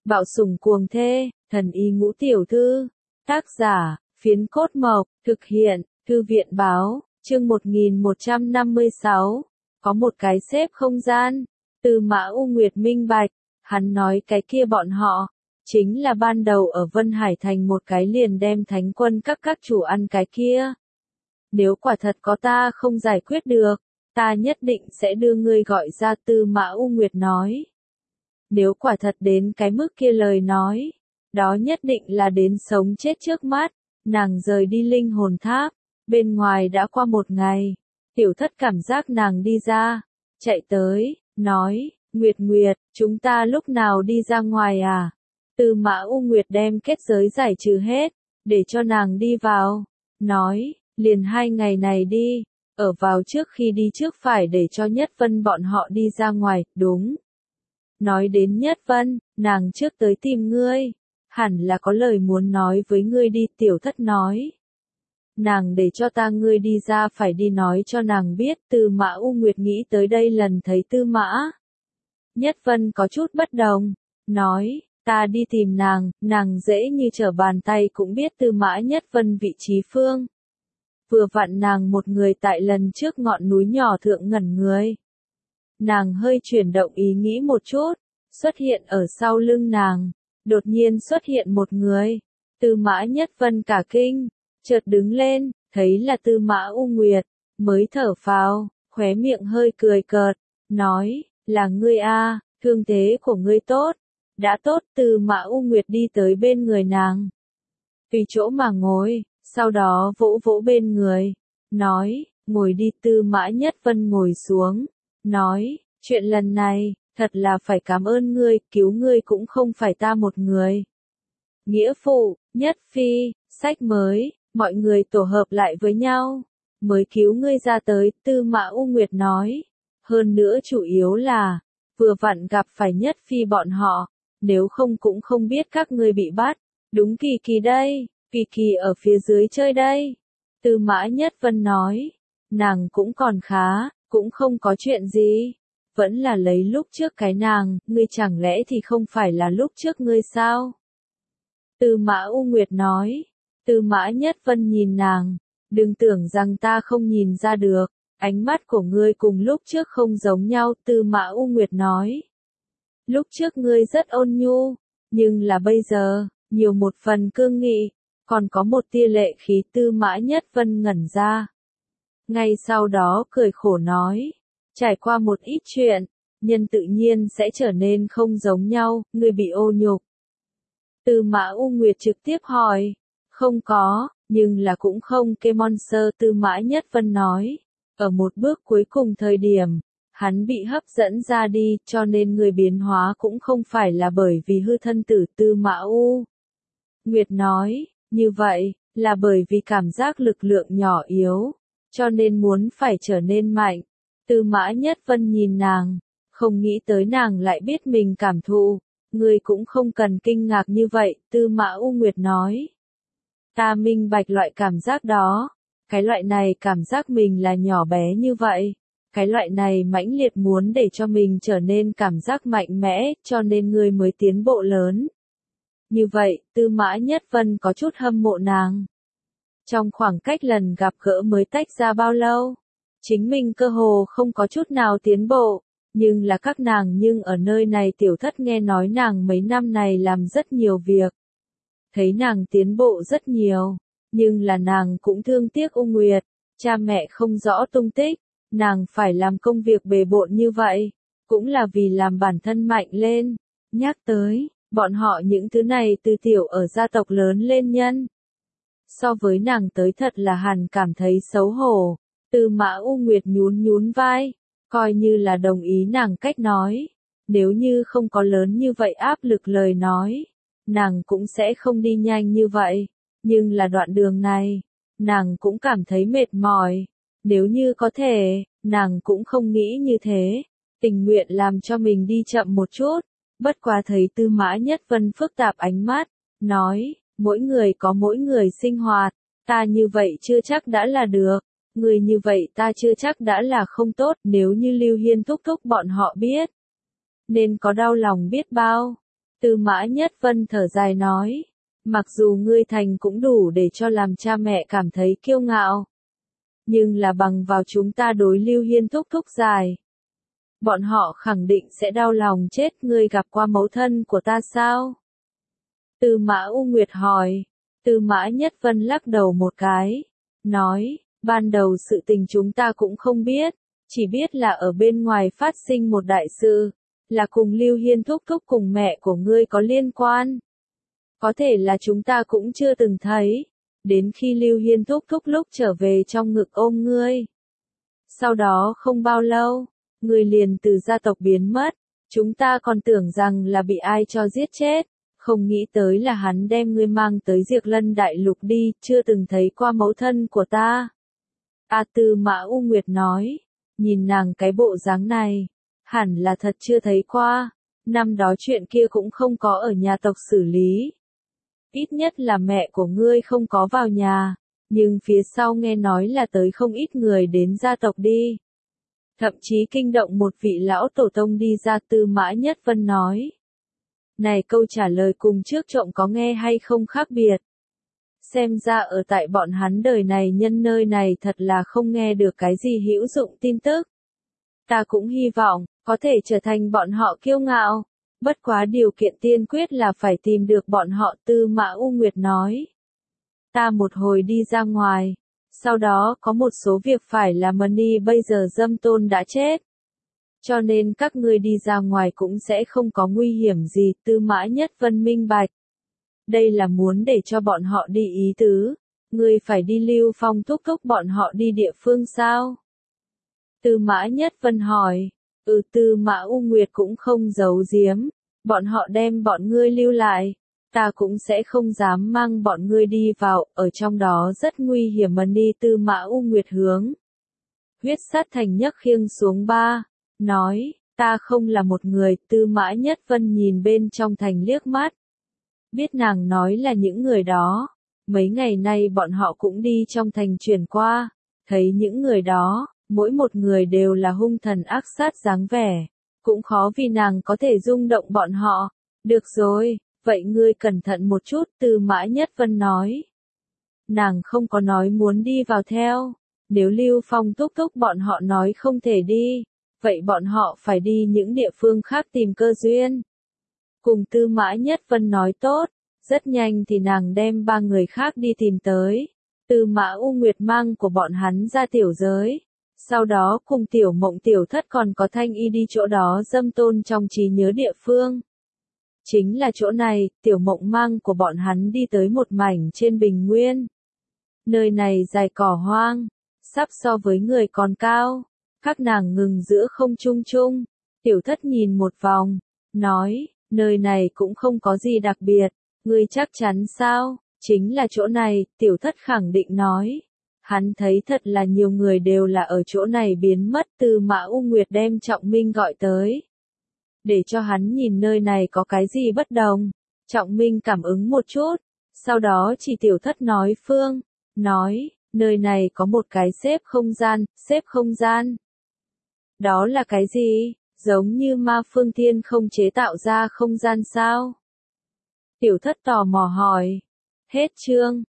Bạo sủng cuồng thê, thần y ngũ tiểu thư. Tác giả, Phiến Cốt Mộc, thực hiện, Thư viện báo, chương 1156. Có một cái xếp không gian. Tư Mã U Nguyệt minh bạch, hắn nói cái kia bọn họ, chính là ban đầu ở Vân Hải Thành một cái liền đem thánh quân các chủ ăn cái kia. Nếu quả thật có ta không giải quyết được, ta nhất định sẽ đưa ngươi gọi ra. Tư Mã U Nguyệt nói. Nếu quả thật đến cái mức kia lời nói, đó nhất định là đến sống chết trước mắt. Nàng rời đi linh hồn tháp, bên ngoài đã qua một ngày, tiểu thất cảm giác nàng đi ra, chạy tới, nói, Nguyệt Nguyệt, chúng ta lúc nào đi ra ngoài à? Tư Mã U Nguyệt đem kết giới giải trừ hết, để cho nàng đi vào, nói, liền 2 ngày này đi, ở vào trước khi đi trước phải để cho Nhất Vân bọn họ đi ra ngoài, đúng. Nói đến Nhất Vân, nàng trước tới tìm ngươi, hẳn là có lời muốn nói với ngươi đi. Tiểu thất nói. Nàng để cho ta ngươi đi ra phải đi nói cho nàng biết. Tư Mã U Nguyệt nghĩ tới đây lần thấy Tư Mã Nhất Vân có chút bất đồng, nói, ta đi tìm nàng dễ như trở bàn tay cũng biết Tư Mã Nhất Vân vị trí phương. Vừa vặn nàng một người tại lần trước ngọn núi nhỏ thượng ngẩn người. Nàng hơi chuyển động ý nghĩ một chút, xuất hiện ở sau lưng nàng, đột nhiên xuất hiện một người. Tư Mã Nhất Vân cả kinh, chợt đứng lên, thấy là Tư Mã U Nguyệt, mới thở phào, khóe miệng hơi cười cợt, nói, là ngươi a, thương thế của ngươi tốt, đã tốt. Tư Mã U Nguyệt đi tới bên người nàng, tùy chỗ mà ngồi, sau đó vỗ vỗ bên người, nói, ngồi đi. Tư Mã Nhất Vân ngồi xuống, nói, chuyện lần này, thật là phải cảm ơn ngươi, cứu ngươi cũng không phải ta một người. Nghĩa phụ, Nhất Phi, sách mới, mọi người tổ hợp lại với nhau, mới cứu ngươi ra tới. Tư Mã U Nguyệt nói, hơn nữa chủ yếu là, vừa vặn gặp phải Nhất Phi bọn họ, nếu không cũng không biết các ngươi bị bắt, đúng Kỳ Kỳ đây, Kỳ Kỳ ở phía dưới chơi đây. Tư Mã Nhất Vân nói, nàng cũng còn khá, cũng không có chuyện gì. Vẫn là lấy lúc trước cái nàng, ngươi chẳng lẽ thì không phải là lúc trước ngươi sao? Tư Mã U Nguyệt nói. Tư Mã Nhất Vân nhìn nàng, đừng tưởng rằng ta không nhìn ra được, ánh mắt của ngươi cùng lúc trước không giống nhau. Tư Mã U Nguyệt nói. Lúc trước ngươi rất ôn nhu, nhưng là bây giờ, nhiều một phần cương nghị, còn có một tia lệ khí. Tư Mã Nhất Vân ngẩn ra. Ngay sau đó cười khổ nói. Trải qua một ít chuyện, nhân tự nhiên sẽ trở nên không giống nhau. Ngươi bị ô nhục. Tư Mã U Nguyệt trực tiếp hỏi. Không có, nhưng là cũng không kê monster. Tư Mã Nhất Vân nói. Ở một bước cuối cùng thời điểm, hắn bị hấp dẫn ra đi, cho nên người biến hóa cũng không phải là bởi vì hư thân tử. Tư Mã U Nguyệt nói, như vậy, là bởi vì cảm giác lực lượng nhỏ yếu, cho nên muốn phải trở nên mạnh. Tư Mã Nhất Vân nhìn nàng, không nghĩ tới nàng lại biết mình cảm thụ, ngươi cũng không cần kinh ngạc như vậy. Tư Mã U Nguyệt nói, ta minh bạch loại cảm giác đó, cái loại này cảm giác mình là nhỏ bé như vậy, cái loại này mãnh liệt muốn để cho mình trở nên cảm giác mạnh mẽ, cho nên ngươi mới tiến bộ lớn. Như vậy, Tư Mã Nhất Vân có chút hâm mộ nàng. Trong khoảng cách lần gặp gỡ mới tách ra bao lâu, chính mình cơ hồ không có chút nào tiến bộ, nhưng là các nàng nhưng ở nơi này. Tiểu thất nghe nói nàng mấy năm này làm rất nhiều việc. Thấy nàng tiến bộ rất nhiều, nhưng là nàng cũng thương tiếc U Nguyệt, cha mẹ không rõ tung tích, nàng phải làm công việc bề bộn như vậy, cũng là vì làm bản thân mạnh lên. Nhắc tới, bọn họ những thứ này từ tiểu ở gia tộc lớn lên nhân. So với nàng tới thật là hẳn cảm thấy xấu hổ. Tư Mã U Nguyệt nhún vai, coi như là đồng ý nàng cách nói. Nếu như không có lớn như vậy áp lực lời nói, nàng cũng sẽ không đi nhanh như vậy. Nhưng là đoạn đường này, nàng cũng cảm thấy mệt mỏi. Nếu như có thể, nàng cũng không nghĩ như thế. Tình nguyện làm cho mình đi chậm một chút. Bất quá thấy Tư Mã Nhất Vân phức tạp ánh mắt, nói, mỗi người có mỗi người sinh hoạt, ta như vậy chưa chắc đã là được, người như vậy ta chưa chắc đã là không tốt. Nếu như Lưu Hiên thúc thúc bọn họ biết, nên có đau lòng biết bao. Tư Mã Nhất Vân thở dài nói, mặc dù ngươi thành cũng đủ để cho làm cha mẹ cảm thấy kiêu ngạo. Nhưng là bằng vào chúng ta đối Lưu Hiên thúc thúc dài. Bọn họ khẳng định sẽ đau lòng chết. Ngươi gặp qua mẫu thân của ta sao? Tư Mã U Nguyệt hỏi. Tư Mã Nhất Vân lắc đầu một cái. Nói, ban đầu sự tình chúng ta cũng không biết. Chỉ biết là ở bên ngoài phát sinh một đại sự. Là cùng Lưu Hiên thúc thúc cùng mẹ của ngươi có liên quan. Có thể là chúng ta cũng chưa từng thấy. Đến khi Lưu Hiên thúc thúc lúc trở về trong ngực ôm ngươi. Sau đó không bao lâu, ngươi liền từ gia tộc biến mất. Chúng ta còn tưởng rằng là bị ai cho giết chết. Không nghĩ tới là hắn đem ngươi mang tới Diệp Lân Đại Lục đi, chưa từng thấy qua mẫu thân của ta. Tư Mã U Nguyệt nói, nhìn nàng cái bộ dáng này, hẳn là thật chưa thấy qua. Năm đó chuyện kia cũng không có ở nhà tộc xử lý. Ít nhất là mẹ của ngươi không có vào nhà, nhưng phía sau nghe nói là tới không ít người đến gia tộc đi. Thậm chí kinh động một vị lão tổ tông đi ra. Tư Mã Nhất Vân nói. Này câu trả lời cùng trước trộm có nghe hay không khác biệt. Xem ra ở tại bọn hắn đời này nhân nơi này thật là không nghe được cái gì hữu dụng tin tức. Ta cũng hy vọng, có thể trở thành bọn họ kiêu ngạo. Bất quá điều kiện tiên quyết là phải tìm được bọn họ. Tư Mã U Nguyệt nói. Ta một hồi đi ra ngoài. Sau đó có một số việc phải làm Mani bây giờ Dâm Tôn đã chết. Cho nên các ngươi đi ra ngoài cũng sẽ không có nguy hiểm gì. Tư Mã Nhất Vân minh bạch. Đây là muốn để cho bọn họ đi ý tứ. Ngươi phải đi Lưu Phong thúc thúc bọn họ đi địa phương sao? Tư Mã Nhất Vân hỏi. Tư Mã U Nguyệt cũng không giấu giếm. Bọn họ đem bọn ngươi lưu lại. Ta cũng sẽ không dám mang bọn ngươi đi vào, ở trong đó rất nguy hiểm. Mani. Tư Mã U Nguyệt hướng Huyết Sát Thành nhấc khiêng xuống ba. Nói, ta không là một người. Tư Mã Nhất Vân nhìn bên trong thành liếc mắt. Biết nàng nói là những người đó. Mấy ngày nay bọn họ cũng đi trong thành chuyển qua. Thấy những người đó, mỗi một người đều là hung thần ác sát dáng vẻ. Cũng khó vì nàng có thể rung động bọn họ. Được rồi, vậy ngươi cẩn thận một chút. Tư Mã Nhất Vân nói. Nàng không có nói muốn đi vào theo. Nếu Lưu Phong thúc thúc bọn họ nói không thể đi, vậy bọn họ phải đi những địa phương khác tìm cơ duyên. Cùng Tư Mã Nhất Vân nói tốt, rất nhanh thì nàng đem ba người khác đi tìm tới. Tư Mã U Nguyệt mang của bọn hắn ra tiểu giới. Sau đó cùng Tiểu Mộng Tiểu Thất còn có Thanh Y đi chỗ đó Dâm Tôn trong trí nhớ địa phương. Chính là chỗ này. Tiểu Mộng mang của bọn hắn đi tới một mảnh trên bình nguyên. Nơi này dài cỏ hoang, sắp so với người còn cao. Các nàng ngừng giữa không trung trung. Tiểu Thất nhìn một vòng, nói, nơi này cũng không có gì đặc biệt. Ngươi chắc chắn sao? Chính là chỗ này. Tiểu Thất khẳng định nói. Hắn thấy thật là nhiều người đều là ở chỗ này biến mất. Tư Mã U Nguyệt đem Trọng Minh gọi tới. Để cho hắn nhìn nơi này có cái gì bất đồng. Trọng Minh cảm ứng một chút. Sau đó chỉ Tiểu Thất nói phương. Nói, nơi này có một cái xếp không gian. Xếp không gian. Đó là cái gì? Giống như Ma Phương Thiên không chế tạo ra không gian sao? Tiểu Thất tò mò hỏi. Hết chương.